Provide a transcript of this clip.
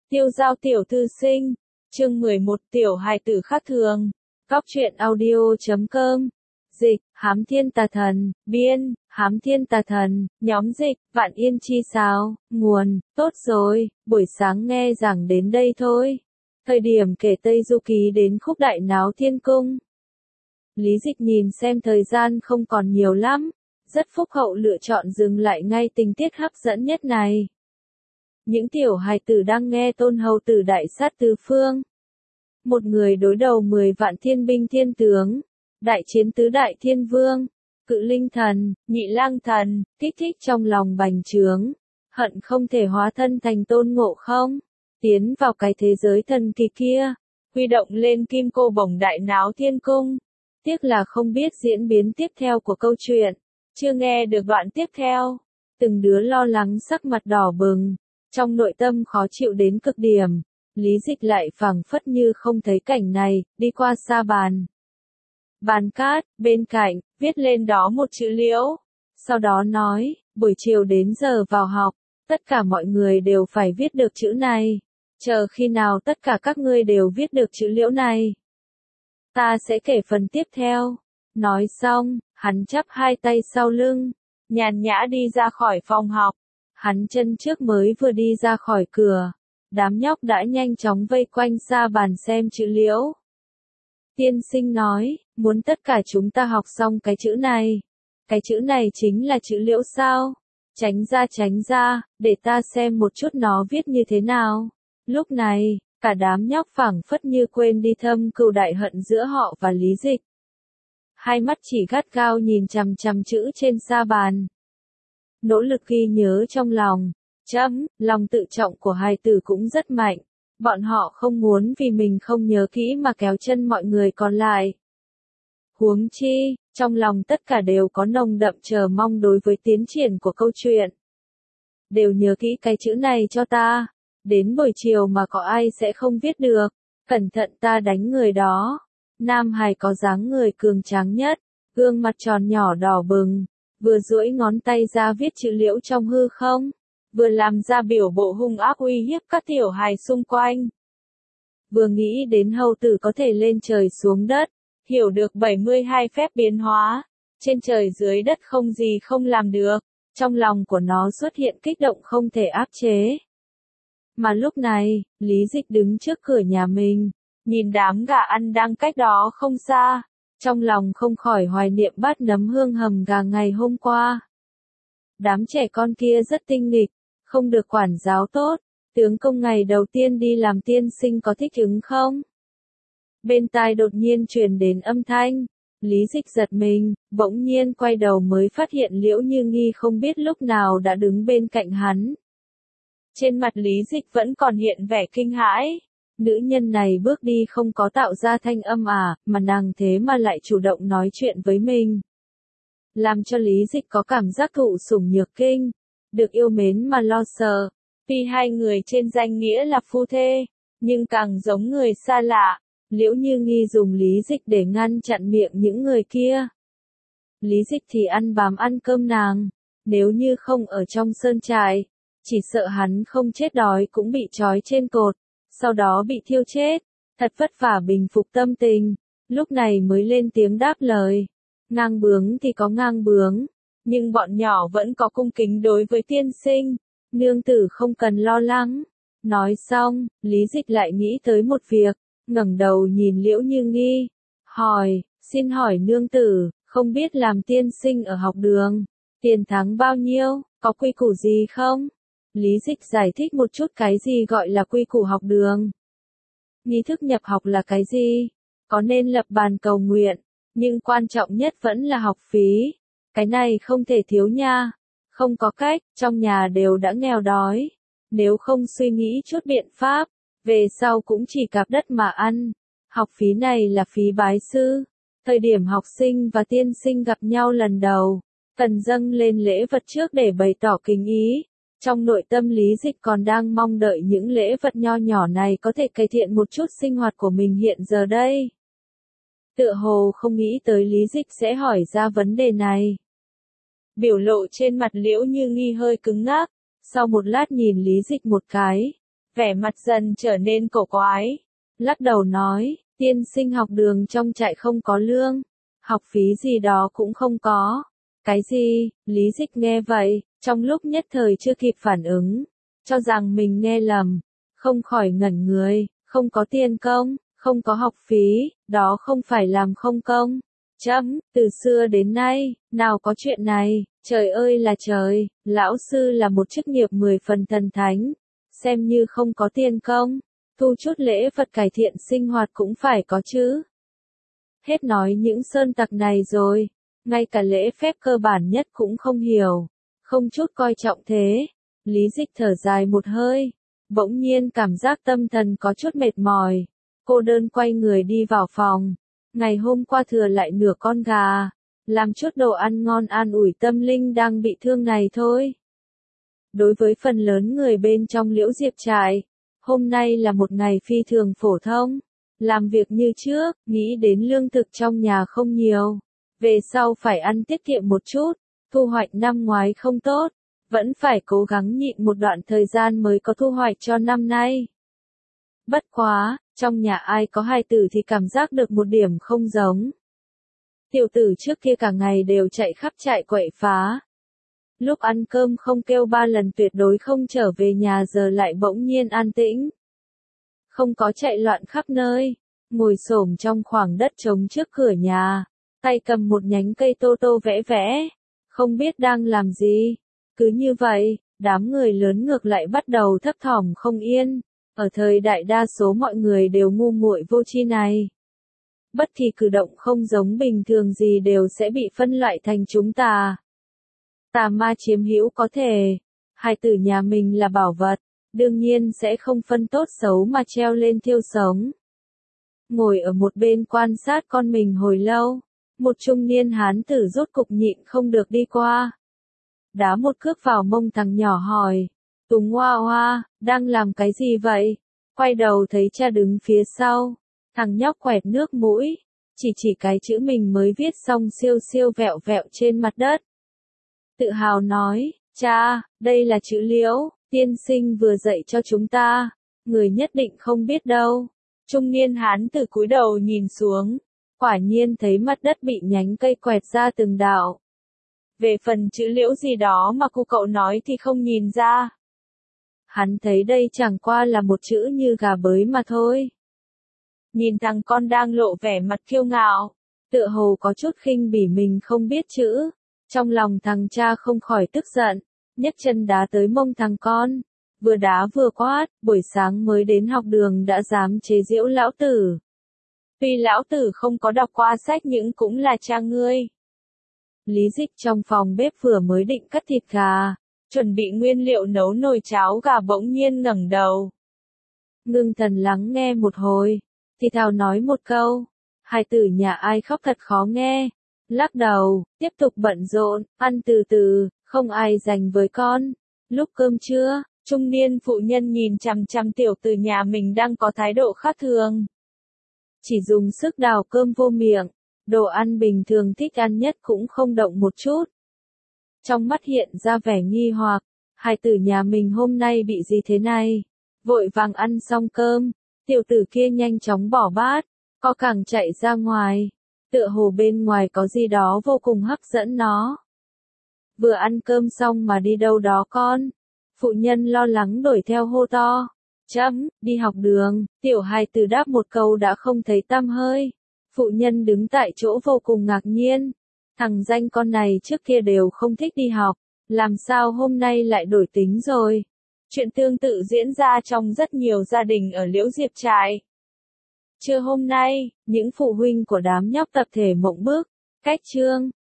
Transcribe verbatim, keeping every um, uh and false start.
Tiêu giao tiểu thư sinh, chương mười một tiểu hài tử khác thường, góc truyện audio chấm com, dịch, Hám Thiên Tà Thần, biên, Hám Thiên Tà Thần, nhóm dịch, Vạn Yên Chi Sao, nguồn, tốt rồi, buổi sáng nghe giảng đến đây thôi. Thời điểm kể Tây Du Ký đến khúc đại náo thiên cung. Lý Dịch nhìn xem thời gian không còn nhiều lắm, rất phúc hậu lựa chọn dừng lại ngay tình tiết hấp dẫn nhất này. Những tiểu hài tử đang nghe Tôn Hầu Tử đại sát tứ phương. Một người đối đầu mười vạn thiên binh thiên tướng, đại chiến tứ đại thiên vương, Cự Linh Thần, Nhị Lang Thần, kích thích trong lòng bành trướng, hận không thể hóa thân thành Tôn Ngộ Không, tiến vào cái thế giới thần kỳ kia, huy động lên kim cô bổng đại náo thiên cung. Tiếc là không biết diễn biến tiếp theo của câu chuyện, chưa nghe được đoạn tiếp theo. Từng đứa lo lắng sắc mặt đỏ bừng, trong nội tâm khó chịu đến cực điểm. Lý Dịch lại phảng phất như không thấy cảnh này, đi qua sa bàn. Bàn cát, bên cạnh, viết lên đó một chữ liễu. Sau đó nói, buổi chiều đến giờ vào học, tất cả mọi người đều phải viết được chữ này. Chờ khi nào tất cả các ngươi đều viết được chữ liễu này, ta sẽ kể phần tiếp theo. Nói xong, hắn chắp hai tay sau lưng, nhàn nhã đi ra khỏi phòng học. Hắn chân trước mới vừa đi ra khỏi cửa, đám nhóc đã nhanh chóng vây quanh sa bàn xem chữ liễu. Tiên sinh nói, muốn tất cả chúng ta học xong cái chữ này. Cái chữ này chính là chữ liễu sao? Tránh ra tránh ra, để ta xem một chút nó viết như thế nào. Lúc này, cả đám nhóc phảng phất như quên đi thâm cừu đại hận giữa họ và Lý Dịch. Hai mắt chỉ gắt gao nhìn chằm chằm chữ trên sa bàn. Nỗ lực ghi nhớ trong lòng. Chấm, lòng tự trọng của hài tử cũng rất mạnh. Bọn họ không muốn vì mình không nhớ kỹ mà kéo chân mọi người còn lại. Huống chi, trong lòng tất cả đều có nồng đậm chờ mong đối với tiến triển của câu chuyện. Đều nhớ kỹ cái chữ này cho ta. Đến buổi chiều mà có ai sẽ không viết được. Cẩn thận ta đánh người đó. Nam hài có dáng người cường tráng nhất, gương mặt tròn nhỏ đỏ bừng, vừa duỗi ngón tay ra viết chữ liễu trong hư không, vừa làm ra biểu bộ hung ác uy hiếp các tiểu hài xung quanh. Vừa nghĩ đến Hầu Tử có thể lên trời xuống đất, hiểu được bảy mươi hai phép biến hóa, trên trời dưới đất không gì không làm được, trong lòng của nó xuất hiện kích động không thể áp chế. Mà lúc này, Lý Dịch đứng trước cửa nhà mình, nhìn đám gà ăn đang cách đó không xa, trong lòng không khỏi hoài niệm bát nấm hương hầm gà ngày hôm qua. Đám trẻ con kia rất tinh nghịch, không được quản giáo tốt, tướng công ngày đầu tiên đi làm tiên sinh có thích ứng không? Bên tai đột nhiên truyền đến âm thanh, Lý Dịch giật mình, bỗng nhiên quay đầu mới phát hiện Liễu Như Nghi không biết lúc nào đã đứng bên cạnh hắn. Trên mặt Lý Dịch vẫn còn hiện vẻ kinh hãi. Nữ nhân này bước đi không có tạo ra thanh âm à, mà nàng thế mà lại chủ động nói chuyện với mình. Làm cho Lý Dịch có cảm giác thụ sủng nhược kinh, được yêu mến mà lo sợ. Tuy hai người trên danh nghĩa là phu thê, nhưng càng giống người xa lạ. Liễu Như Nghi dùng Lý Dịch để ngăn chặn miệng những người kia. Lý Dịch thì ăn bám ăn cơm nàng, nếu như không ở trong sơn trại, chỉ sợ hắn không chết đói cũng bị trói trên cột, sau đó bị thiêu chết. Thật vất vả bình phục tâm tình, lúc này mới lên tiếng đáp lời. Ngang bướng thì có ngang bướng, nhưng bọn nhỏ vẫn có cung kính đối với tiên sinh. Nương tử không cần lo lắng. Nói xong, Lý Dịch lại nghĩ tới một việc, ngẩng đầu nhìn Liễu Như Nghi, hỏi, xin hỏi nương tử, không biết làm tiên sinh ở học đường, tiền tháng bao nhiêu, có quy củ gì không? Lý Dịch giải thích một chút cái gì gọi là quy củ học đường. Nghi thức nhập học là cái gì? Có nên lập bàn cầu nguyện, nhưng quan trọng nhất vẫn là học phí. Cái này không thể thiếu nha. Không có cách, trong nhà đều đã nghèo đói. Nếu không suy nghĩ chút biện pháp, về sau cũng chỉ cạp đất mà ăn. Học phí này là phí bái sư. Thời điểm học sinh và tiên sinh gặp nhau lần đầu, cần dâng lên lễ vật trước để bày tỏ kính ý. Trong nội tâm Lý Dịch còn đang mong đợi những lễ vật nho nhỏ này có thể cải thiện một chút sinh hoạt của mình hiện giờ đây. Tựa hồ không nghĩ tới Lý Dịch sẽ hỏi ra vấn đề này. Biểu lộ trên mặt Liễu Như Nghi hơi cứng ngắc, sau một lát nhìn Lý Dịch một cái, vẻ mặt dần trở nên cổ quái. Lắc đầu nói, tiên sinh học đường trong trại không có lương, học phí gì đó cũng không có. Cái gì? Lý Dịch nghe vậy, trong lúc nhất thời chưa kịp phản ứng, cho rằng mình nghe lầm, không khỏi ngẩn người, không có tiền công, không có học phí, đó không phải làm không công. Chấm, từ xưa đến nay, nào có chuyện này, trời ơi là trời, lão sư là một chức nghiệp mười phần thần thánh, xem như không có tiền công, thu chút lễ vật cải thiện sinh hoạt cũng phải có chứ. Hết nói những sơn tặc này rồi, ngay cả lễ phép cơ bản nhất cũng không hiểu, không chút coi trọng thế. Lý Dịch thở dài một hơi, bỗng nhiên cảm giác tâm thần có chút mệt mỏi, cô đơn quay người đi vào phòng. Ngày hôm qua thừa lại nửa con gà, làm chút đồ ăn ngon an ủi tâm linh đang bị thương này thôi. Đối với phần lớn người bên trong Liễu Diệp trại, hôm nay là một ngày phi thường phổ thông, làm việc như trước, nghĩ đến lương thực trong nhà không nhiều, về sau phải ăn tiết kiệm một chút, thu hoạch năm ngoái không tốt, vẫn phải cố gắng nhịn một đoạn thời gian mới có thu hoạch cho năm nay. Bất quá, trong nhà ai có hài tử thì cảm giác được một điểm không giống. Tiểu tử trước kia cả ngày đều chạy khắp trại quậy phá. Lúc ăn cơm không kêu ba lần tuyệt đối không trở về nhà, giờ lại bỗng nhiên an tĩnh. Không có chạy loạn khắp nơi, ngồi xổm trong khoảng đất trống trước cửa nhà, tay cầm một nhánh cây tô tô vẽ vẽ, không biết đang làm gì. Cứ như vậy, đám người lớn ngược lại bắt đầu thấp thỏm không yên. Ở thời đại đa số mọi người đều ngu muội vô tri này. Bất kỳ cử động không giống bình thường gì đều sẽ bị phân loại thành chúng tà. Tà ma chiếm hữu có thể, hài tử nhà mình là bảo vật, đương nhiên sẽ không phân tốt xấu mà treo lên thiêu sống. Ngồi ở một bên quan sát con mình hồi lâu, một trung niên hán tử rốt cục nhịn không được đi qua. Đá một cước vào mông thằng nhỏ hỏi. Tùng Hoa Hoa, đang làm cái gì vậy? Quay đầu thấy cha đứng phía sau. Thằng nhóc quẹt nước mũi, chỉ chỉ cái chữ mình mới viết xong siêu siêu vẹo vẹo trên mặt đất. Tự hào nói, cha, đây là chữ Liễu, tiên sinh vừa dạy cho chúng ta, người nhất định không biết đâu. Trung niên hán từ cúi đầu nhìn xuống, quả nhiên thấy mặt đất bị nhánh cây quẹt ra từng đạo. Về phần chữ Liễu gì đó mà cô cậu nói thì không nhìn ra. Hắn thấy đây chẳng qua là một chữ như gà bới mà thôi. Nhìn thằng con đang lộ vẻ mặt kiêu ngạo, tựa hồ có chút khinh bỉ mình không biết chữ. Trong lòng thằng cha không khỏi tức giận, nhấc chân đá tới mông thằng con. Vừa đá vừa quát, buổi sáng mới đến học đường đã dám chế giễu lão tử. Tuy lão tử không có đọc qua sách nhưng cũng là cha ngươi. Lý Dịch trong phòng bếp vừa mới định cắt thịt gà, chuẩn bị nguyên liệu nấu nồi cháo gà bỗng nhiên ngẩng đầu. Ngưng thần lắng nghe một hồi, thì thào nói một câu, hài tử nhà ai khóc thật khó nghe. Lắc đầu, tiếp tục bận rộn, ăn từ từ, không ai dành với con. Lúc cơm trưa, trung niên phụ nhân nhìn chằm chằm tiểu tử nhà mình đang có thái độ khác thường. Chỉ dùng sức đào cơm vô miệng, đồ ăn bình thường thích ăn nhất cũng không động một chút. Trong mắt hiện ra vẻ nghi hoặc, hài tử nhà mình hôm nay bị gì thế này? Vội vàng ăn xong cơm, tiểu tử kia nhanh chóng bỏ bát, co cẳng chạy ra ngoài, tựa hồ bên ngoài có gì đó vô cùng hấp dẫn nó. Vừa ăn cơm xong mà đi đâu đó con? Phụ nhân lo lắng đuổi theo hô to. Chấm, đi học đường, tiểu hài tử đáp một câu đã không thấy tăm hơi. Phụ nhân đứng tại chỗ vô cùng ngạc nhiên. Thằng danh con này trước kia đều không thích đi học, làm sao hôm nay lại đổi tính rồi. Chuyện tương tự diễn ra trong rất nhiều gia đình ở Liễu Diệp trại. Trưa hôm nay, những phụ huynh của đám nhóc tập thể mộng bức, cách chương.